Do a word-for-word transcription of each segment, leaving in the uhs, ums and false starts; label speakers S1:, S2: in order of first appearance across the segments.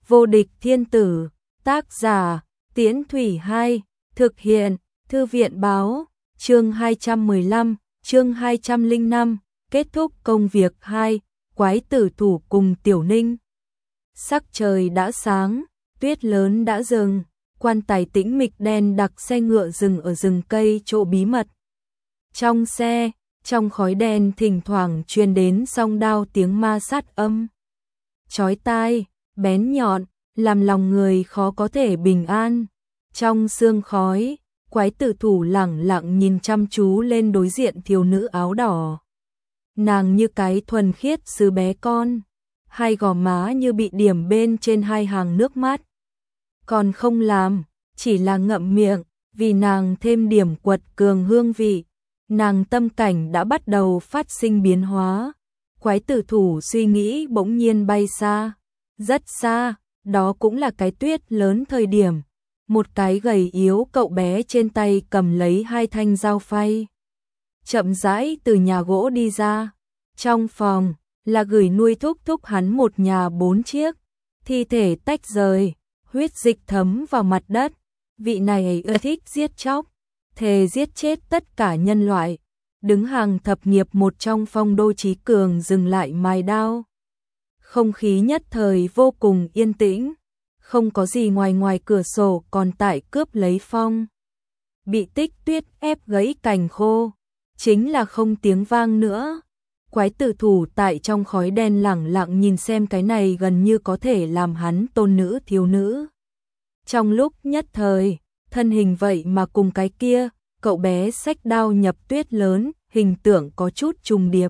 S1: Vô địch thiên tử, tác giả, Tiễn Thủy hai, thực hiện, Thư viện báo, chương hai trăm mười lăm, chương hai trăm lẻ năm, kết thúc công việc hai, quái tử thủ cùng Tiểu Ninh. Sắc trời đã sáng, tuyết lớn đã dừng, quan tài tĩnh mịch đen đặc xe ngựa dừng ở rừng cây chỗ bí mật. Trong xe, trong khói đen thỉnh thoảng truyền đến song đao tiếng ma sát âm. Chói tai, bén nhọn, làm lòng người khó có thể bình an. Trong sương khói, quái tử thủ lẳng lặng nhìn chăm chú lên đối diện thiếu nữ áo đỏ. Nàng như cái thuần khiết sứ bé con, hai gò má như bị điểm bên trên hai hàng nước mắt. Còn không làm, chỉ là ngậm miệng, vì nàng thêm điểm quật cường hương vị. Nàng tâm cảnh đã bắt đầu phát sinh biến hóa. Quái tử thủ suy nghĩ bỗng nhiên bay xa, rất xa, đó cũng là cái tuyết lớn thời điểm. Một cái gầy yếu cậu bé trên tay cầm lấy hai thanh dao phay, chậm rãi từ nhà gỗ đi ra. Trong phòng là gửi nuôi thúc thúc hắn một nhà bốn chiếc, thi thể tách rời, huyết dịch thấm vào mặt đất. Vị này ưa thích giết chóc, thề giết chết tất cả nhân loại. Đứng hàng thập nghiệp một trong phong đô trí cường dừng lại mài đao. Không khí nhất thời vô cùng yên tĩnh, không có gì ngoài ngoài cửa sổ còn tại cướp lấy phong. Bị tích tuyết ép gãy cành khô, chính là không tiếng vang nữa. Quái tử thủ tại trong khói đen lẳng lặng nhìn xem cái này gần như có thể làm hắn tôn nữ thiếu nữ. Trong lúc nhất thời, thân hình vậy mà cùng cái kia, cậu bé xách đao nhập tuyết lớn, hình tượng có chút trùng điệp.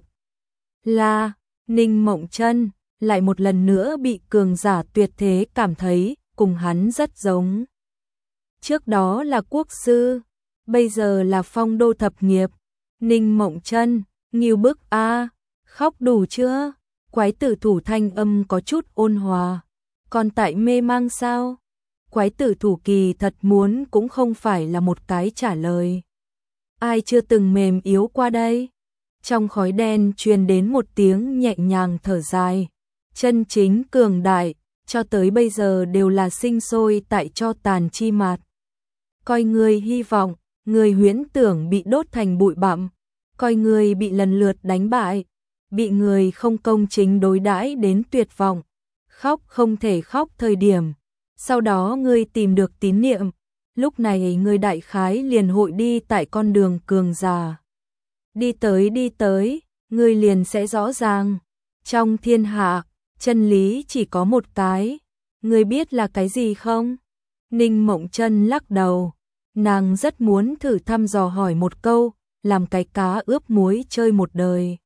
S1: Là Ninh Mộng Chân lại một lần nữa bị cường giả tuyệt thế cảm thấy cùng hắn rất giống. Trước đó là quốc sư, bây giờ là phong đô thập nghiệp. Ninh Mộng Chân, nghiêu bức a, khóc đủ chưa? Quái tử thủ thanh âm có chút ôn hòa. Còn tại mê mang sao? Quái tử thủ kỳ thật muốn cũng không phải là một cái trả lời. Ai chưa từng mềm yếu qua đây? Trong khói đen truyền đến một tiếng nhẹ nhàng thở dài. Chân chính cường đại, cho tới bây giờ đều là sinh sôi tại cho tàn chi mạt. Coi người hy vọng, người huyễn tưởng bị đốt thành bụi bặm. Coi người bị lần lượt đánh bại, bị người không công chính đối đãi đến tuyệt vọng. Khóc không thể khóc thời điểm. Sau đó ngươi tìm được tín niệm, lúc này ngươi đại khái liền hội đi tại con đường cường giả. Đi tới đi tới, ngươi liền sẽ rõ ràng. Trong thiên hạ, chân lý chỉ có một cái. Ngươi biết là cái gì không? Ninh Mộng Chân lắc đầu. Nàng rất muốn thử thăm dò hỏi một câu, làm cái cá ướp muối chơi một đời.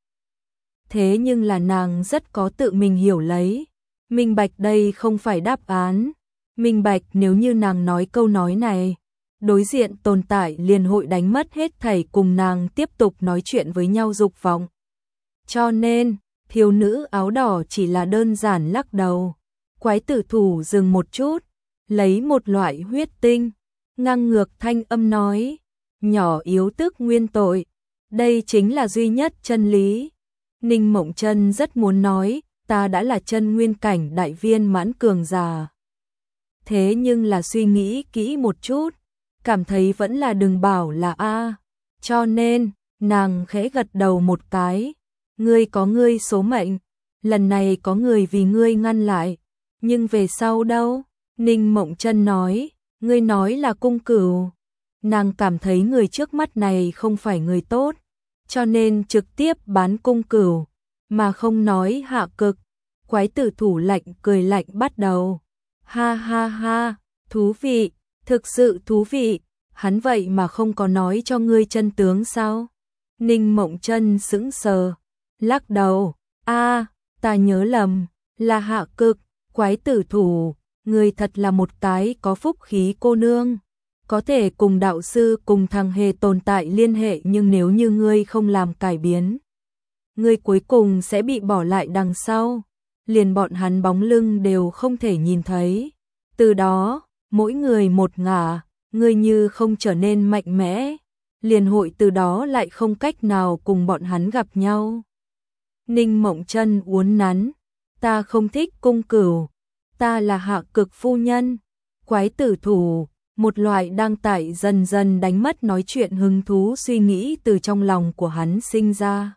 S1: Thế nhưng là nàng rất có tự mình hiểu lấy. Minh bạch đây không phải đáp án. Minh bạch nếu như nàng nói câu nói này, đối diện tồn tại liền hội đánh mất hết thảy cùng nàng tiếp tục nói chuyện với nhau dục vọng. Cho nên, thiếu nữ áo đỏ chỉ là đơn giản lắc đầu. Quái tử thủ dừng một chút, lấy một loại huyết tinh, ngang ngược thanh âm nói, nhỏ yếu tức nguyên tội, đây chính là duy nhất chân lý. Ninh Mộng Chân rất muốn nói, ta đã là chân nguyên cảnh đại viên mãn cường giả. Thế nhưng là suy nghĩ kỹ một chút, cảm thấy vẫn là đừng bảo là a. Cho nên, nàng khẽ gật đầu một cái. Ngươi có ngươi số mệnh, lần này có người vì ngươi ngăn lại. Nhưng về sau đâu? Ninh Mộng Chân nói, ngươi nói là Cung Cửu. Nàng cảm thấy người trước mắt này không phải người tốt, cho nên trực tiếp bán Cung Cửu, mà không nói hạ cực. Quái tử thủ lạnh cười lạnh bắt đầu. Ha ha ha, thú vị, thực sự thú vị, hắn vậy mà không có nói cho ngươi chân tướng sao? Ninh Mộng Chân sững sờ, lắc đầu, a, ta nhớ lầm, là hạ cực. Quái tử thủ, ngươi thật là một cái có phúc khí cô nương, có thể cùng đạo sư cùng thằng hề tồn tại liên hệ, nhưng nếu như ngươi không làm cải biến, ngươi cuối cùng sẽ bị bỏ lại đằng sau. Liền bọn hắn bóng lưng đều không thể nhìn thấy. Từ đó, mỗi người một ngả, ngươi như không trở nên mạnh mẽ, liền hội từ đó lại không cách nào cùng bọn hắn gặp nhau. Ninh Mộng Chân uốn nắn, ta không thích Cung Cửu, ta là Hạ Cực phu nhân. Quái tử thủ, một loại đang tại dần dần đánh mất nói chuyện hứng thú suy nghĩ từ trong lòng của hắn sinh ra.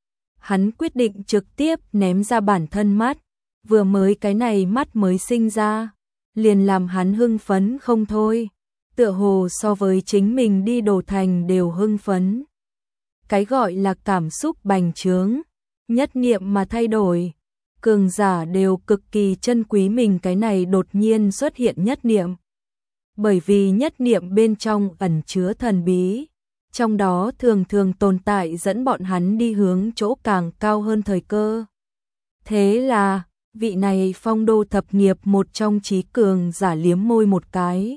S1: Hắn quyết định trực tiếp ném ra bản thân mắt, vừa mới cái này mắt mới sinh ra, liền làm hắn hưng phấn không thôi, tựa hồ so với chính mình đi Đồ Thành đều hưng phấn. Cái gọi là cảm xúc bành trướng, nhất niệm mà thay đổi, cường giả đều cực kỳ trân quý mình cái này đột nhiên xuất hiện nhất niệm. Bởi vì nhất niệm bên trong ẩn chứa thần bí, trong đó thường thường tồn tại dẫn bọn hắn đi hướng chỗ càng cao hơn thời cơ. Thế là, vị này Phong Đô thập nghiệp một trong trí cường giả liếm môi một cái.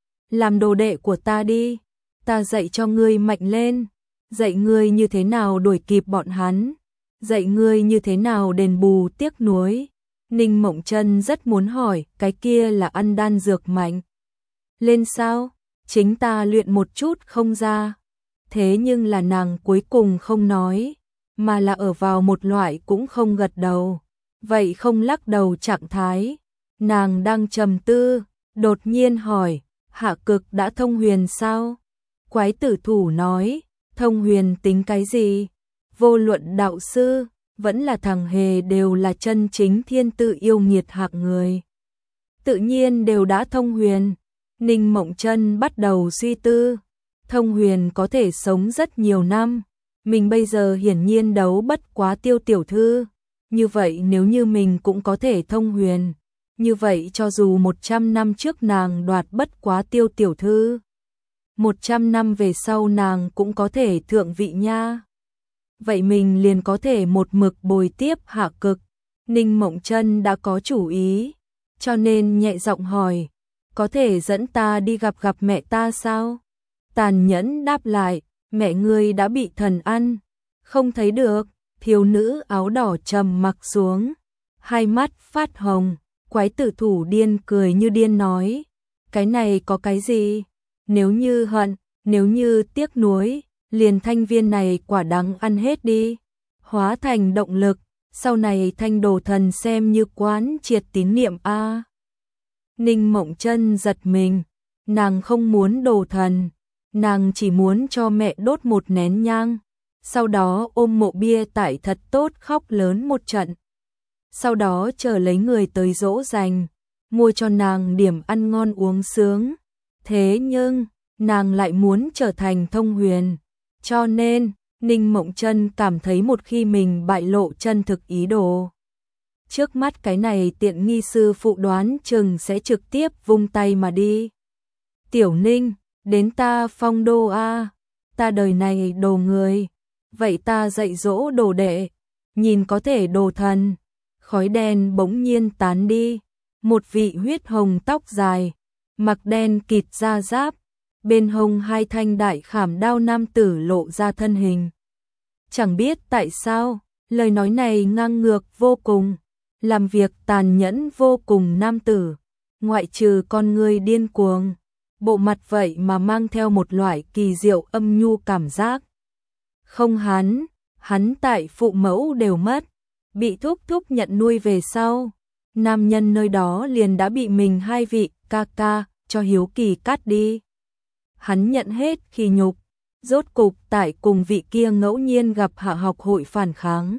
S1: Làm đồ đệ của ta đi, ta dạy cho ngươi mạnh lên, dạy ngươi như thế nào đuổi kịp bọn hắn, dạy ngươi như thế nào đền bù tiếc nuối. Ninh Mộng Chân rất muốn hỏi, cái kia là ăn đan dược mạnh lên sao? Chính ta luyện một chút không ra. Thế nhưng là nàng cuối cùng không nói, mà là ở vào một loại cũng không gật đầu, vậy không lắc đầu trạng thái. Nàng đang trầm tư, đột nhiên hỏi, Hạ Cực đã thông huyền sao? Quái tử thủ nói, thông huyền tính cái gì? Vô luận đạo sư, vẫn là thằng hề đều là chân chính thiên tự yêu nghiệt hạng người. Tự nhiên đều đã thông huyền. Ninh Mộng Chân bắt đầu suy tư, thông huyền có thể sống rất nhiều năm, mình bây giờ hiển nhiên đấu bất quá Tiêu tiểu thư, như vậy nếu như mình cũng có thể thông huyền, như vậy cho dù một trăm năm trước nàng đoạt bất quá Tiêu tiểu thư, một trăm năm về sau nàng cũng có thể thượng vị nha. Vậy mình liền có thể một mực bồi tiếp Hạ Cực. Ninh Mộng Chân đã có chủ ý, cho nên nhẹ giọng hỏi, có thể dẫn ta đi gặp gặp mẹ ta sao? Tàn nhẫn đáp lại, mẹ ngươi đã bị thần ăn, không thấy được. Thiếu nữ áo đỏ trầm mặc xuống, hai mắt phát hồng. Quái tử thủ điên cười như điên nói, cái này có cái gì? Nếu như hận, nếu như tiếc nuối, liền thanh viên này quả đắng ăn hết đi, hóa thành động lực, sau này thanh đồ thần xem như quán triệt tín niệm a. Ninh Mộng Chân giật mình, nàng không muốn đồ thần, nàng chỉ muốn cho mẹ đốt một nén nhang, sau đó ôm mộ bia tại thật tốt khóc lớn một trận. Sau đó chờ lấy người tới dỗ dành, mua cho nàng điểm ăn ngon uống sướng. Thế nhưng, nàng lại muốn trở thành thông huyền. Cho nên, Ninh Mộng Chân cảm thấy một khi mình bại lộ chân thực ý đồ, trước mắt cái này tiện nghi sư phụ đoán chừng sẽ trực tiếp vung tay mà đi. Tiểu Ninh, đến ta Phong Đô a, ta đời này đồ người, vậy ta dạy dỗ đồ đệ, nhìn có thể đồ thần. Khói đen bỗng nhiên tán đi, một vị huyết hồng tóc dài, mặc đen kịt da giáp, bên hông hai thanh đại khảm đao nam tử lộ ra thân hình. Chẳng biết tại sao, lời nói này ngang ngược vô cùng, làm việc tàn nhẫn vô cùng nam tử, ngoại trừ con người điên cuồng, bộ mặt vậy mà mang theo một loại kỳ diệu âm nhu cảm giác. Không hắn, hắn tại phụ mẫu đều mất, bị thúc thúc nhận nuôi về sau, nam nhân nơi đó liền đã bị mình hai vị ca ca cho hiếu kỳ cắt đi. Hắn nhận hết khi nhục, rốt cục tại cùng vị kia ngẫu nhiên gặp hạ học hội phản kháng.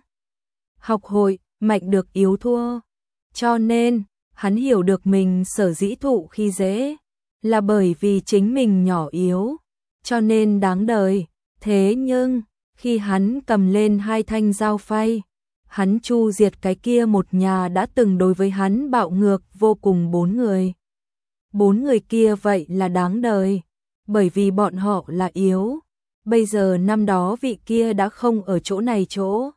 S1: Học hội, mạnh được yếu thua. Cho nên, hắn hiểu được mình sở dĩ thụ khi dễ, là bởi vì chính mình nhỏ yếu, cho nên đáng đời. Thế nhưng, khi hắn cầm lên hai thanh dao phay, hắn chu diệt cái kia một nhà đã từng đối với hắn bạo ngược vô cùng bốn người. Bốn người kia vậy là đáng đời, bởi vì bọn họ là yếu. Bây giờ năm đó vị kia đã không ở chỗ này chỗ.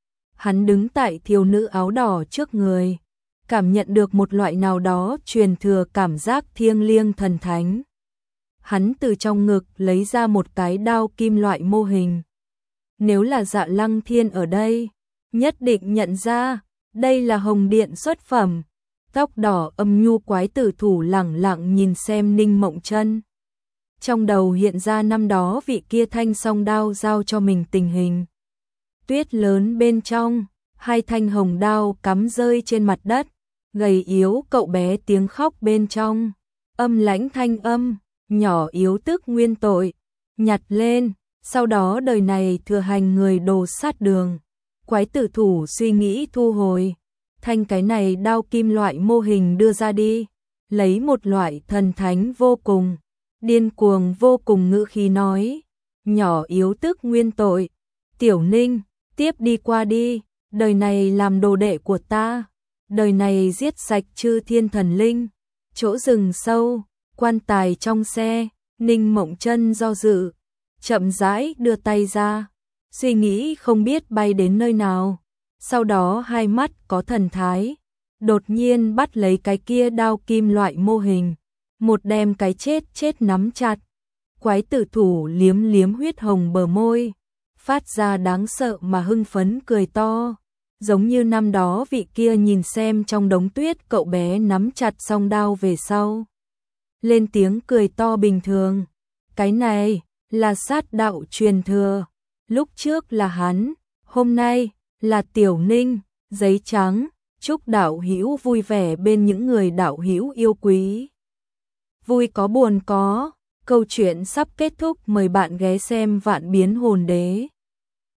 S1: Hắn đứng tại thiếu nữ áo đỏ trước người, cảm nhận được một loại nào đó truyền thừa cảm giác thiêng liêng thần thánh. Hắn từ trong ngực lấy ra một cái đao kim loại mô hình. Nếu là Dạ Lăng Thiên ở đây, nhất định nhận ra, đây là hồng điện xuất phẩm. Tóc đỏ âm nhu quái tử thủ lẳng lặng nhìn xem Ninh Mộng Chân. Trong đầu hiện ra năm đó vị kia thanh song đao giao cho mình tình hình. Tuyết lớn bên trong, hai thanh hồng đao cắm rơi trên mặt đất, gầy yếu cậu bé tiếng khóc bên trong, âm lãnh thanh âm, nhỏ yếu tức nguyên tội, nhặt lên, sau đó đời này thừa hành người đồ sát đường. Quái tử thủ suy nghĩ thu hồi, thanh cái này đao kim loại mô hình đưa ra đi, lấy một loại thần thánh vô cùng, điên cuồng vô cùng ngữ khí nói, nhỏ yếu tức nguyên tội, Tiểu Ninh, tiếp đi qua đi, đời này làm đồ đệ của ta, đời này giết sạch chư thiên thần linh. Chỗ rừng sâu, quan tài trong xe, Ninh Mộng Chân do dự, chậm rãi đưa tay ra, suy nghĩ không biết bay đến nơi nào, sau đó hai mắt có thần thái, đột nhiên bắt lấy cái kia đao kim loại mô hình, một đem cái chết chết nắm chặt. Quái tử thủ liếm liếm huyết hồng bờ môi, phát ra đáng sợ mà hưng phấn cười to, giống như năm đó vị kia nhìn xem trong đống tuyết cậu bé nắm chặt song đao về sau. Lên tiếng cười to bình thường, cái này là sát đạo truyền thừa, lúc trước là hắn, hôm nay là Tiểu Ninh, giấy trắng, chúc đạo hữu vui vẻ bên những người đạo hữu yêu quý. Vui có buồn có, câu chuyện sắp kết thúc, mời bạn ghé xem Vạn Biến Hồn Đế.